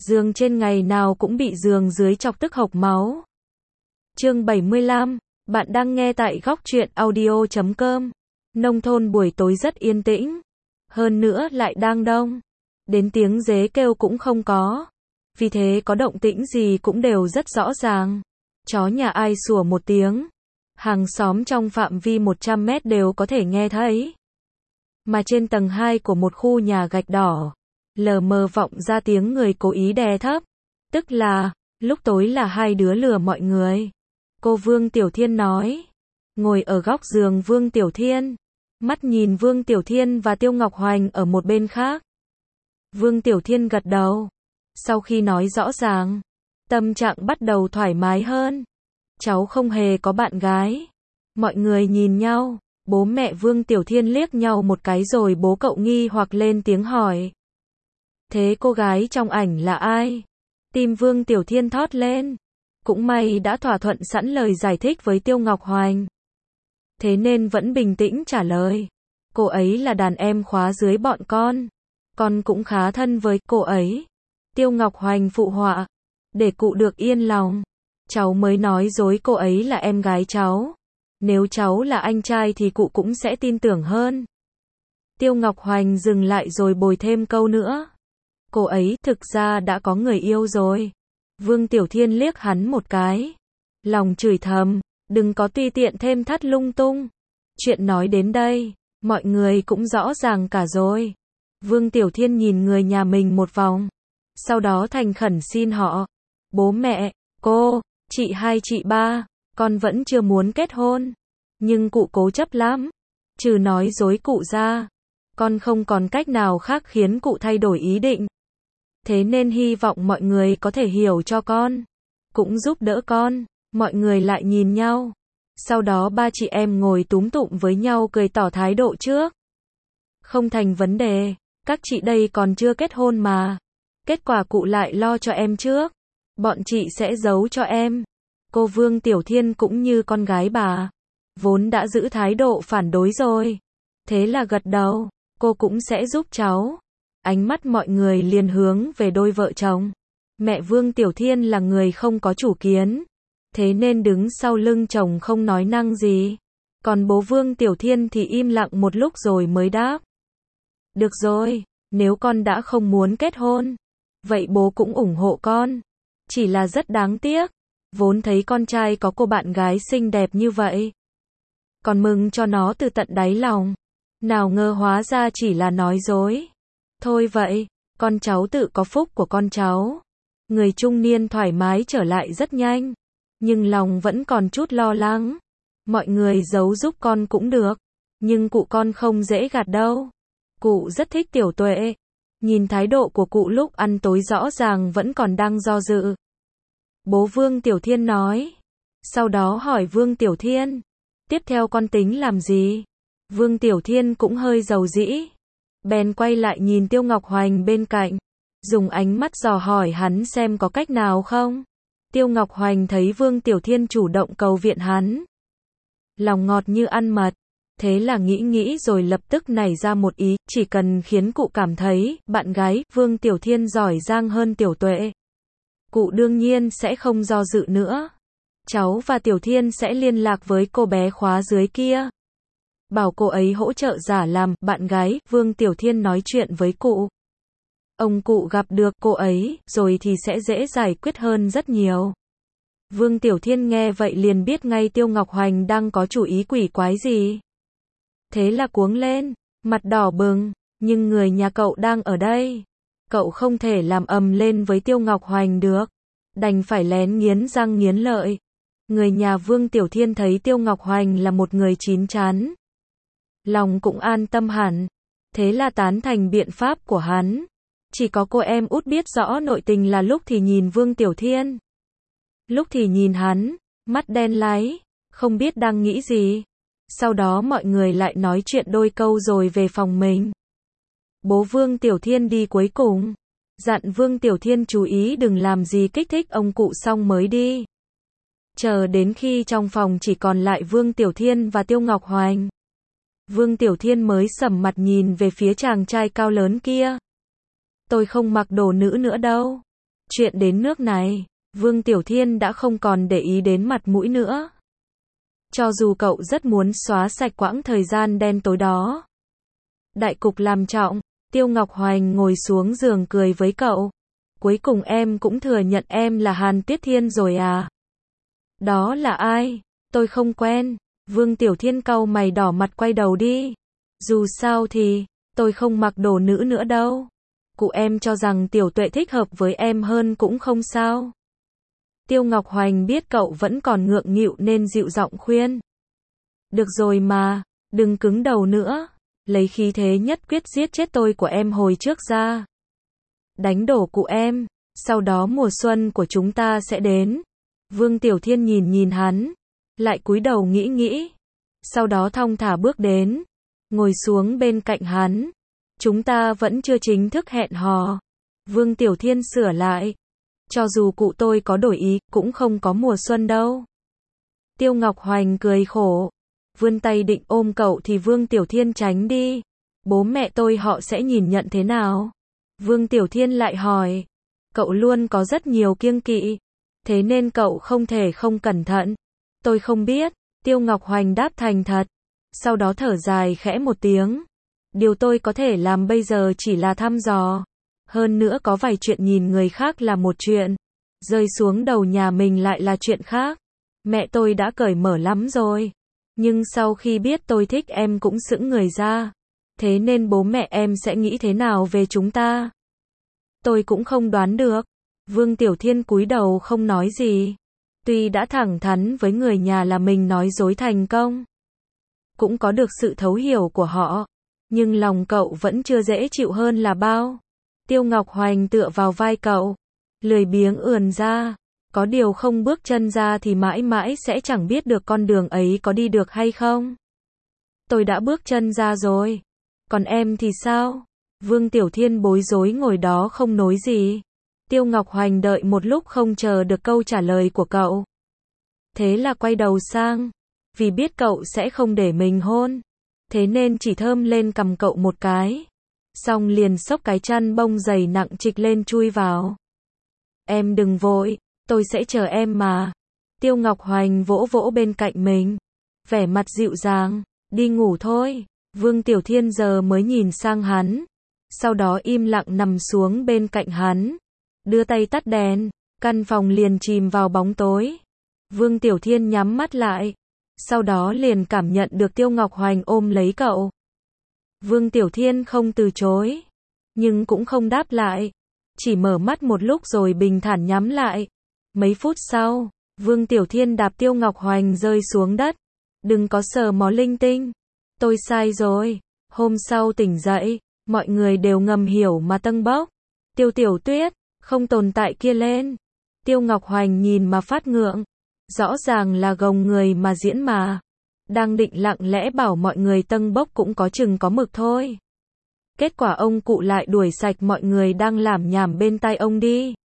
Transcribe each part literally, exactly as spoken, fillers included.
Giường trên ngày nào cũng bị giường dưới chọc tức hộc máu. Chương bảy mươi lăm, bạn đang nghe tại góc truyện audio chấm com. Nông thôn buổi tối rất yên tĩnh, hơn nữa lại đang đông, đến tiếng dế kêu cũng không có. Vì thế có động tĩnh gì cũng đều rất rõ ràng. Chó nhà ai sủa một tiếng, hàng xóm trong phạm vi một trăm mét đều có thể nghe thấy. Mà trên tầng hai của một khu nhà gạch đỏ, lờ mờ vọng ra tiếng người cố ý đè thấp. Tức là, lúc tối là hai đứa lừa mọi người. Cô Vương Tiểu Thiên nói. Ngồi ở góc giường Vương Tiểu Thiên, mắt nhìn Vương Tiểu Thiên và Tiêu Ngọc Hoành ở một bên khác. Vương Tiểu Thiên gật đầu. Sau khi nói rõ ràng, tâm trạng bắt đầu thoải mái hơn. Cháu không hề có bạn gái. Mọi người nhìn nhau, bố mẹ Vương Tiểu Thiên liếc nhau một cái rồi bố cậu nghi hoặc lên tiếng hỏi. Thế cô gái trong ảnh là ai? Tim Vương Tiểu Thiên thót lên. Cũng may đã thỏa thuận sẵn lời giải thích với Tiêu Ngọc Hoành. Thế nên vẫn bình tĩnh trả lời. Cô ấy là đàn em khóa dưới bọn con. Con cũng khá thân với cô ấy. Tiêu Ngọc Hoành phụ họa. Để cụ được yên lòng, cháu mới nói dối cô ấy là em gái cháu. Nếu cháu là anh trai thì cụ cũng sẽ tin tưởng hơn. Tiêu Ngọc Hoành dừng lại rồi bồi thêm câu nữa. Cô ấy thực ra đã có người yêu rồi. Vương Tiểu Thiên liếc hắn một cái. Lòng chửi thầm, đừng có tùy tiện thêm thắt lung tung. Chuyện nói đến đây, mọi người cũng rõ ràng cả rồi. Vương Tiểu Thiên nhìn người nhà mình một vòng. Sau đó thành khẩn xin họ. Bố mẹ, cô, chị hai chị ba, con vẫn chưa muốn kết hôn. Nhưng cụ cố chấp lắm. Trừ nói dối cụ ra, con không còn cách nào khác khiến cụ thay đổi ý định. Thế nên hy vọng mọi người có thể hiểu cho con, cũng giúp đỡ con. Mọi người lại nhìn nhau. Sau đó ba chị em ngồi túm tụm với nhau cười tỏ thái độ trước. Không thành vấn đề, các chị đây còn chưa kết hôn mà. Kết quả cụ lại lo cho em trước. Bọn chị sẽ giấu cho em. Cô Vương Tiểu Thiên cũng như con gái bà, vốn đã giữ thái độ phản đối rồi. Thế là gật đầu, cô cũng sẽ giúp cháu. Ánh mắt mọi người liền hướng về đôi vợ chồng. Mẹ Vương Tiểu Thiên là người không có chủ kiến, thế nên đứng sau lưng chồng không nói năng gì. Còn bố Vương Tiểu Thiên thì im lặng một lúc rồi mới đáp. Được rồi, nếu con đã không muốn kết hôn, vậy bố cũng ủng hộ con. Chỉ là rất đáng tiếc, vốn thấy con trai có cô bạn gái xinh đẹp như vậy, còn mừng cho nó từ tận đáy lòng. Nào ngờ hóa ra chỉ là nói dối. Thôi vậy, con cháu tự có phúc của con cháu. Người trung niên thoải mái trở lại rất nhanh, nhưng lòng vẫn còn chút lo lắng. Mọi người giấu giúp con cũng được, nhưng cụ con không dễ gạt đâu. Cụ rất thích Tiểu Tuệ. Nhìn thái độ của cụ lúc ăn tối rõ ràng vẫn còn đang do dự. Bố Vương Tiểu Thiên nói. Sau đó hỏi Vương Tiểu Thiên, tiếp theo con tính làm gì? Vương Tiểu Thiên cũng hơi dầu dĩ. Bèn quay lại nhìn Tiêu Ngọc Hoành bên cạnh, dùng ánh mắt dò hỏi hắn xem có cách nào không. Tiêu Ngọc Hoành thấy Vương Tiểu Thiên chủ động cầu viện hắn, lòng ngọt như ăn mật. Thế là nghĩ nghĩ rồi lập tức nảy ra một ý, chỉ cần khiến cụ cảm thấy bạn gái Vương Tiểu Thiên giỏi giang hơn Tiểu Tuệ, cụ đương nhiên sẽ không do dự nữa. Cháu và Tiểu Thiên sẽ liên lạc với cô bé khóa dưới kia, bảo cô ấy hỗ trợ giả làm bạn gái. Vương Tiểu Thiên nói chuyện với cụ. Ông cụ gặp được cô ấy rồi thì sẽ dễ giải quyết hơn rất nhiều. Vương Tiểu Thiên nghe vậy liền biết ngay Tiêu Ngọc Hoành đang có chủ ý quỷ quái gì. Thế là cuống lên, mặt đỏ bừng, nhưng người nhà cậu đang ở đây. Cậu không thể làm ầm lên với Tiêu Ngọc Hoành được, đành phải lén nghiến răng nghiến lợi. Người nhà Vương Tiểu Thiên thấy Tiêu Ngọc Hoành là một người chín chắn, lòng cũng an tâm hẳn. Thế là tán thành biện pháp của hắn. Chỉ có cô em út biết rõ nội tình là lúc thì nhìn Vương Tiểu Thiên, lúc thì nhìn hắn, mắt đen láy, không biết đang nghĩ gì. Sau đó mọi người lại nói chuyện đôi câu rồi về phòng mình. Bố Vương Tiểu Thiên đi cuối cùng, dặn Vương Tiểu Thiên chú ý đừng làm gì kích thích ông cụ xong mới đi. Chờ đến khi trong phòng chỉ còn lại Vương Tiểu Thiên và Tiêu Ngọc Hoành, Vương Tiểu Thiên mới sầm mặt nhìn về phía chàng trai cao lớn kia. Tôi không mặc đồ nữ nữa đâu. Chuyện đến nước này, Vương Tiểu Thiên đã không còn để ý đến mặt mũi nữa. Cho dù cậu rất muốn xóa sạch quãng thời gian đen tối đó. Đại cục làm trọng, Tiêu Ngọc Hoành ngồi xuống giường cười với cậu. Cuối cùng em cũng thừa nhận em là Hàn Tuyết Thiên rồi à? Đó là ai? Tôi không quen. Vương Tiểu Thiên cau mày đỏ mặt quay đầu đi. Dù sao thì, tôi không mặc đồ nữ nữa đâu. Cụ em cho rằng Tiểu Tuệ thích hợp với em hơn cũng không sao. Tiêu Ngọc Hoành biết cậu vẫn còn ngượng nghịu nên dịu giọng khuyên. Được rồi mà, đừng cứng đầu nữa. Lấy khí thế nhất quyết giết chết tôi của em hồi trước ra. Đánh đổ cụ em, sau đó mùa xuân của chúng ta sẽ đến. Vương Tiểu Thiên nhìn nhìn hắn, lại cúi đầu nghĩ nghĩ. Sau đó thong thả bước đến, ngồi xuống bên cạnh hắn. Chúng ta vẫn chưa chính thức hẹn hò. Vương Tiểu Thiên sửa lại. Cho dù cụ tôi có đổi ý, cũng không có mùa xuân đâu. Tiêu Ngọc Hoành cười khổ. Vươn tay định ôm cậu thì Vương Tiểu Thiên tránh đi. Bố mẹ tôi họ sẽ nhìn nhận thế nào? Vương Tiểu Thiên lại hỏi. Cậu luôn có rất nhiều kiêng kỵ. Thế nên cậu không thể không cẩn thận. Tôi không biết. Tiêu Ngọc Hoành đáp thành thật. Sau đó thở dài khẽ một tiếng. Điều tôi có thể làm bây giờ chỉ là thăm dò. Hơn nữa có vài chuyện nhìn người khác là một chuyện. Rơi xuống đầu nhà mình lại là chuyện khác. Mẹ tôi đã cởi mở lắm rồi. Nhưng sau khi biết tôi thích em cũng sững người ra. Thế nên bố mẹ em sẽ nghĩ thế nào về chúng ta? Tôi cũng không đoán được. Vương Tiểu Thiên cúi đầu không nói gì. Tuy đã thẳng thắn với người nhà là mình nói dối thành công. Cũng có được sự thấu hiểu của họ. Nhưng lòng cậu vẫn chưa dễ chịu hơn là bao. Tiêu Ngọc Hoành tựa vào vai cậu. Lười biếng ườn ra. Có điều không bước chân ra thì mãi mãi sẽ chẳng biết được con đường ấy có đi được hay không. Tôi đã bước chân ra rồi. Còn em thì sao? Vương Tiểu Thiên bối rối ngồi đó không nói gì. Tiêu Ngọc Hoành đợi một lúc không chờ được câu trả lời của cậu. Thế là quay đầu sang. Vì biết cậu sẽ không để mình hôn. Thế nên chỉ thơm lên cằm cậu một cái. Xong liền xốc cái chăn bông dày nặng trịch lên chui vào. Em đừng vội, tôi sẽ chờ em mà. Tiêu Ngọc Hoành vỗ vỗ bên cạnh mình. Vẻ mặt dịu dàng, đi ngủ thôi. Vương Tiểu Thiên giờ mới nhìn sang hắn. Sau đó im lặng nằm xuống bên cạnh hắn. Đưa tay tắt đèn, căn phòng liền chìm vào bóng tối. Vương Tiểu Thiên nhắm mắt lại. Sau đó liền cảm nhận được Tiêu Ngọc Hoành ôm lấy cậu. Vương Tiểu Thiên không từ chối. Nhưng cũng không đáp lại. Chỉ mở mắt một lúc rồi bình thản nhắm lại. Mấy phút sau, Vương Tiểu Thiên đạp Tiêu Ngọc Hoành rơi xuống đất. Đừng có sờ mó linh tinh. Tôi sai rồi. Hôm sau tỉnh dậy, mọi người đều ngầm hiểu mà tâng bốc. Tiêu Tiểu Tuyết, không tồn tại kia lên. Tiêu Ngọc Hoành nhìn mà phát ngượng. Rõ ràng là gồng người mà diễn mà. Đang định lặng lẽ bảo mọi người tâng bốc cũng có chừng có mực thôi. Kết quả ông cụ lại đuổi sạch mọi người đang lảm nhảm bên tai ông đi.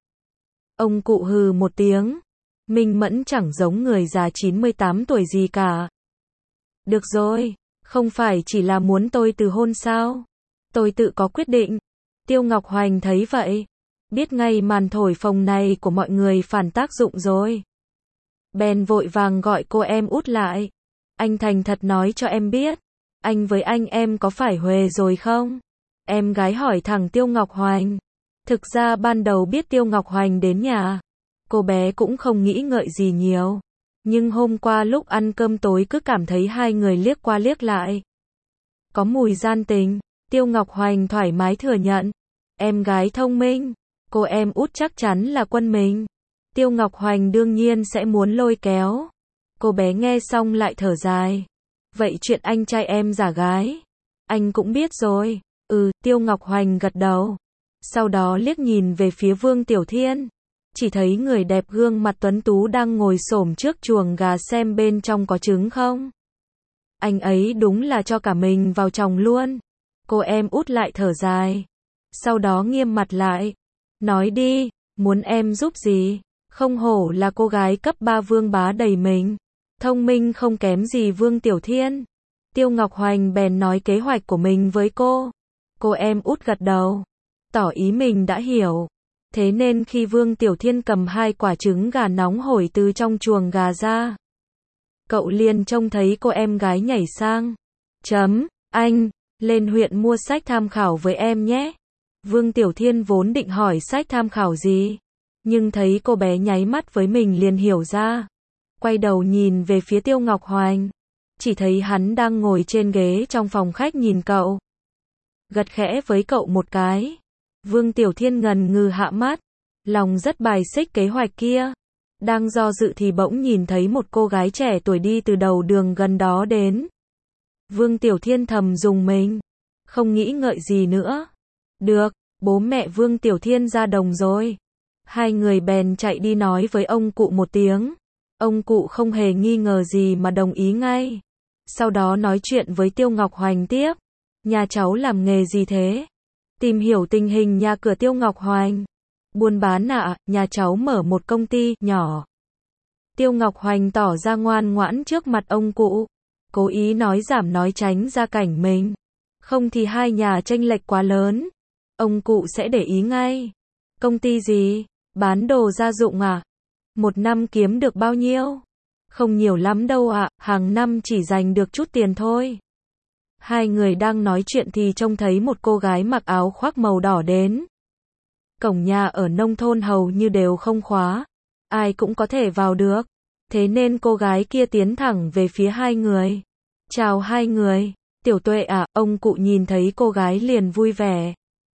Ông cụ hừ một tiếng. Minh Mẫn chẳng giống người già chín mươi tám tuổi gì cả. Được rồi, không phải chỉ là muốn tôi từ hôn sao? Tôi tự có quyết định. Tiêu Ngọc Hoành thấy vậy. Biết ngay màn thổi phồng này của mọi người phản tác dụng rồi. Bèn vội vàng gọi cô em út lại. Anh thành thật nói cho em biết. Anh với anh em có phải huề rồi không? Em gái hỏi thẳng Tiêu Ngọc Hoành. Thực ra ban đầu biết Tiêu Ngọc Hoành đến nhà. Cô bé cũng không nghĩ ngợi gì nhiều. Nhưng hôm qua lúc ăn cơm tối cứ cảm thấy hai người liếc qua liếc lại. Có mùi gian tình. Tiêu Ngọc Hoành thoải mái thừa nhận. Em gái thông minh. Cô em út chắc chắn là quân mình. Tiêu Ngọc Hoành đương nhiên sẽ muốn lôi kéo. Cô bé nghe xong lại thở dài. Vậy chuyện anh trai em giả gái, anh cũng biết rồi. Ừ, Tiêu Ngọc Hoành gật đầu. Sau đó liếc nhìn về phía Vương Tiểu Thiên. Chỉ thấy người đẹp gương mặt tuấn tú đang ngồi xổm trước chuồng gà xem bên trong có trứng không. Anh ấy đúng là cho cả mình vào chồng luôn. Cô em út lại thở dài. Sau đó nghiêm mặt lại. Nói đi, muốn em giúp gì? Không hổ là cô gái cấp ba Vương bá đầy mình. Thông minh không kém gì Vương Tiểu Thiên. Tiêu Ngọc Hoành bèn nói kế hoạch của mình với cô. Cô em út gật đầu. Tỏ ý mình đã hiểu. Thế nên khi Vương Tiểu Thiên cầm hai quả trứng gà nóng hổi từ trong chuồng gà ra, cậu liền trông thấy cô em gái nhảy sang. Chấm, anh, lên huyện mua sách tham khảo với em nhé. Vương Tiểu Thiên vốn định hỏi sách tham khảo gì, nhưng thấy cô bé nháy mắt với mình liền hiểu ra. Quay đầu nhìn về phía Tiêu Ngọc Hoành, chỉ thấy hắn đang ngồi trên ghế trong phòng khách nhìn cậu. Gật khẽ với cậu một cái. Vương Tiểu Thiên ngần ngừ hạ mắt, lòng rất bài xích kế hoạch kia. Đang do dự thì bỗng nhìn thấy một cô gái trẻ tuổi đi từ đầu đường gần đó đến. Vương Tiểu Thiên thầm rùng mình, không nghĩ ngợi gì nữa. Được, bố mẹ Vương Tiểu Thiên ra đồng rồi. Hai người bèn chạy đi nói với ông cụ một tiếng. Ông cụ không hề nghi ngờ gì mà đồng ý ngay. Sau đó nói chuyện với Tiêu Ngọc Hoành tiếp. Nhà cháu làm nghề gì thế? Tìm hiểu tình hình nhà cửa Tiêu Ngọc Hoành. Buôn bán ạ, à, nhà cháu mở một công ty nhỏ. Tiêu Ngọc Hoành tỏ ra ngoan ngoãn trước mặt ông cụ, cố ý nói giảm nói tránh ra cảnh mình. Không thì hai nhà chênh lệch quá lớn, ông cụ sẽ để ý ngay. Công ty gì? Bán đồ gia dụng à? Một năm kiếm được bao nhiêu? Không nhiều lắm đâu ạ, à, hàng năm chỉ dành được chút tiền thôi. Hai người đang nói chuyện thì trông thấy một cô gái mặc áo khoác màu đỏ đến. Cổng nhà ở nông thôn hầu như đều không khóa, ai cũng có thể vào được. Thế nên cô gái kia tiến thẳng về phía hai người. Chào hai người, Tiểu Tuệ à, ông cụ nhìn thấy cô gái liền vui vẻ.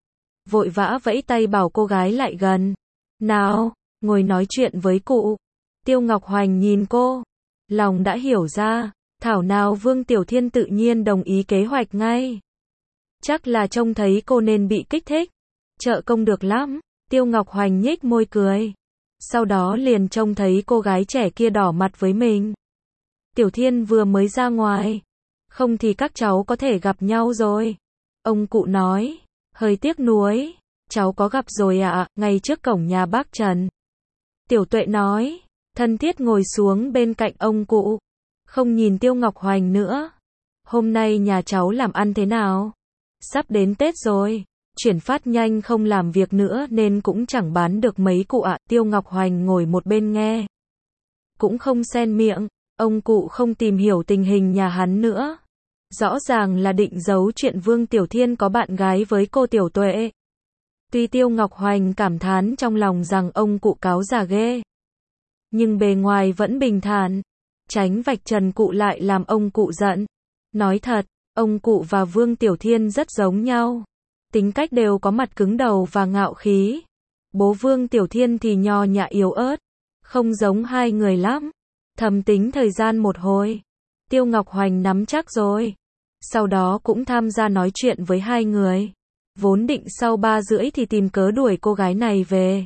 Vội vã vẫy tay bảo cô gái lại gần. Nào, ngồi nói chuyện với cụ. Tiêu Ngọc Hoành nhìn cô, lòng đã hiểu ra, thảo nào Vương Tiểu Thiên tự nhiên đồng ý kế hoạch ngay. Chắc là trông thấy cô nên bị kích thích. Trợ công được lắm, Tiêu Ngọc Hoành nhếch môi cười. Sau đó liền trông thấy cô gái trẻ kia đỏ mặt với mình. Tiểu Thiên vừa mới ra ngoài, không thì các cháu có thể gặp nhau rồi. Ông cụ nói, hơi tiếc nuối, cháu có gặp rồi ạ, à, ngay trước cổng nhà bác Trần. Tiểu Tuệ nói, thân thiết ngồi xuống bên cạnh ông cụ, không nhìn Tiêu Ngọc Hoành nữa. Hôm nay nhà cháu làm ăn thế nào? Sắp đến Tết rồi. Chuyển phát nhanh không làm việc nữa nên cũng chẳng bán được mấy cụ ạ. À. Tiêu Ngọc Hoành ngồi một bên nghe, cũng không xen miệng. Ông cụ không tìm hiểu tình hình nhà hắn nữa, rõ ràng là định giấu chuyện Vương Tiểu Thiên có bạn gái với cô Tiểu Tuệ. Tuy Tiêu Ngọc Hoành cảm thán trong lòng rằng ông cụ cáo già ghê, nhưng bề ngoài vẫn bình thản. Tránh vạch trần cụ lại làm ông cụ giận. Nói thật, ông cụ và Vương Tiểu Thiên rất giống nhau. Tính cách đều có mặt cứng đầu và ngạo khí. Bố Vương Tiểu Thiên thì nho nhã yếu ớt, không giống hai người lắm. Thầm tính thời gian một hồi, Tiêu Ngọc Hoành nắm chắc rồi. Sau đó cũng tham gia nói chuyện với hai người. Vốn định sau ba rưỡi thì tìm cớ đuổi cô gái này về.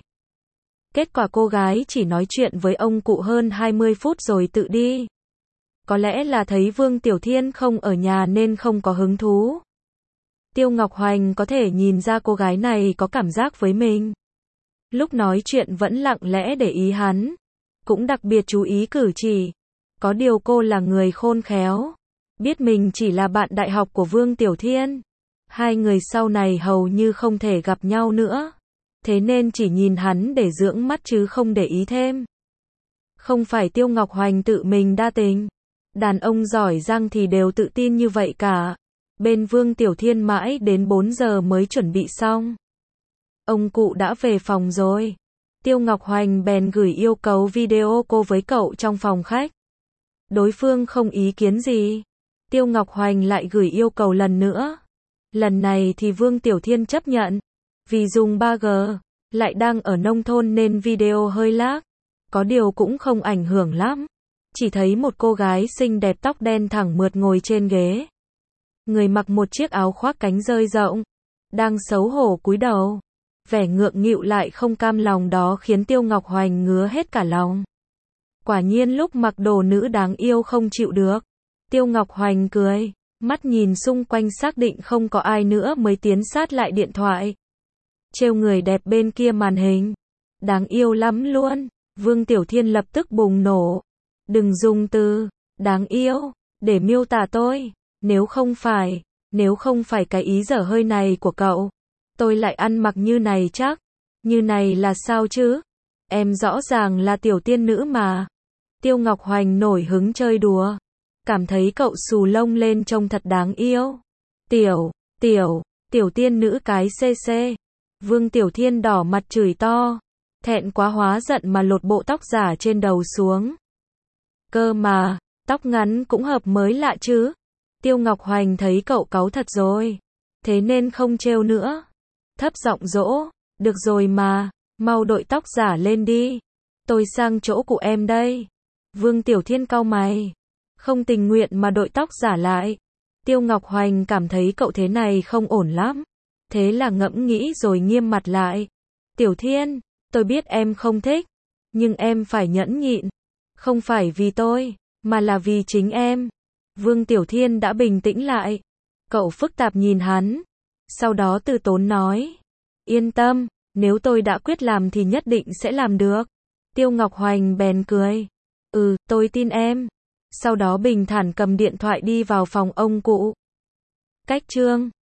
Kết quả cô gái chỉ nói chuyện với ông cụ hơn hai mươi phút rồi tự đi. Có lẽ là thấy Vương Tiểu Thiên không ở nhà nên không có hứng thú. Tiêu Ngọc Hoành có thể nhìn ra cô gái này có cảm giác với mình. Lúc nói chuyện vẫn lặng lẽ để ý hắn, cũng đặc biệt chú ý cử chỉ. Có điều cô là người khôn khéo, biết mình chỉ là bạn đại học của Vương Tiểu Thiên. Hai người sau này hầu như không thể gặp nhau nữa. Thế nên chỉ nhìn hắn để dưỡng mắt chứ không để ý thêm. Không phải Tiêu Ngọc Hoành tự mình đa tình. Đàn ông giỏi giang thì đều tự tin như vậy cả. Bên Vương Tiểu Thiên mãi đến bốn giờ mới chuẩn bị xong. Ông cụ đã về phòng rồi. Tiêu Ngọc Hoành bèn gửi yêu cầu video cô với cậu trong phòng khách. Đối phương không ý kiến gì. Tiêu Ngọc Hoành lại gửi yêu cầu lần nữa. Lần này thì Vương Tiểu Thiên chấp nhận. Vì dùng ba G, lại đang ở nông thôn nên video hơi lag. Có điều cũng không ảnh hưởng lắm. Chỉ thấy một cô gái xinh đẹp tóc đen thẳng mượt ngồi trên ghế. Người mặc một chiếc áo khoác cánh rơi rộng, đang xấu hổ cúi đầu. Vẻ ngượng nghịu lại không cam lòng đó khiến Tiêu Ngọc Hoành ngứa hết cả lòng. Quả nhiên lúc mặc đồ nữ đáng yêu không chịu được. Tiêu Ngọc Hoành cười, mắt nhìn xung quanh xác định không có ai nữa mới tiến sát lại điện thoại. Trêu người đẹp bên kia màn hình. Đáng yêu lắm luôn. Vương Tiểu Thiên lập tức bùng nổ. Đừng dùng từ đáng yêu để miêu tả tôi. Nếu không phải, nếu không phải cái ý dở hơi này của cậu, tôi lại ăn mặc như này chắc. Như này là sao chứ? Em rõ ràng là tiểu tiên nữ mà. Tiêu Ngọc Hoành nổi hứng chơi đùa. Cảm thấy cậu xù lông lên trông thật đáng yêu. Tiểu, tiểu, tiểu tiên nữ cái xê xê. Vương Tiểu Thiên đỏ mặt chửi to. Thẹn quá hóa giận mà lột bộ tóc giả trên đầu xuống. Cơ mà, tóc ngắn cũng hợp mới lạ chứ. Tiêu Ngọc Hoành thấy cậu cáu thật rồi. Thế nên không trêu nữa. Thấp giọng dỗ. Được rồi mà, mau đội tóc giả lên đi. Tôi sang chỗ của em đây. Vương Tiểu Thiên cau mày. Không tình nguyện mà đội tóc giả lại. Tiêu Ngọc Hoành cảm thấy cậu thế này không ổn lắm. Thế là ngẫm nghĩ rồi nghiêm mặt lại. Tiểu Thiên, tôi biết em không thích. Nhưng em phải nhẫn nhịn. Không phải vì tôi, mà là vì chính em. Vương Tiểu Thiên đã bình tĩnh lại. Cậu phức tạp nhìn hắn. Sau đó từ tốn nói. Yên tâm, nếu tôi đã quyết làm thì nhất định sẽ làm được. Tiêu Ngọc Hoành bèn cười. Ừ, tôi tin em. Sau đó bình thản cầm điện thoại đi vào phòng ông cụ. Cách chương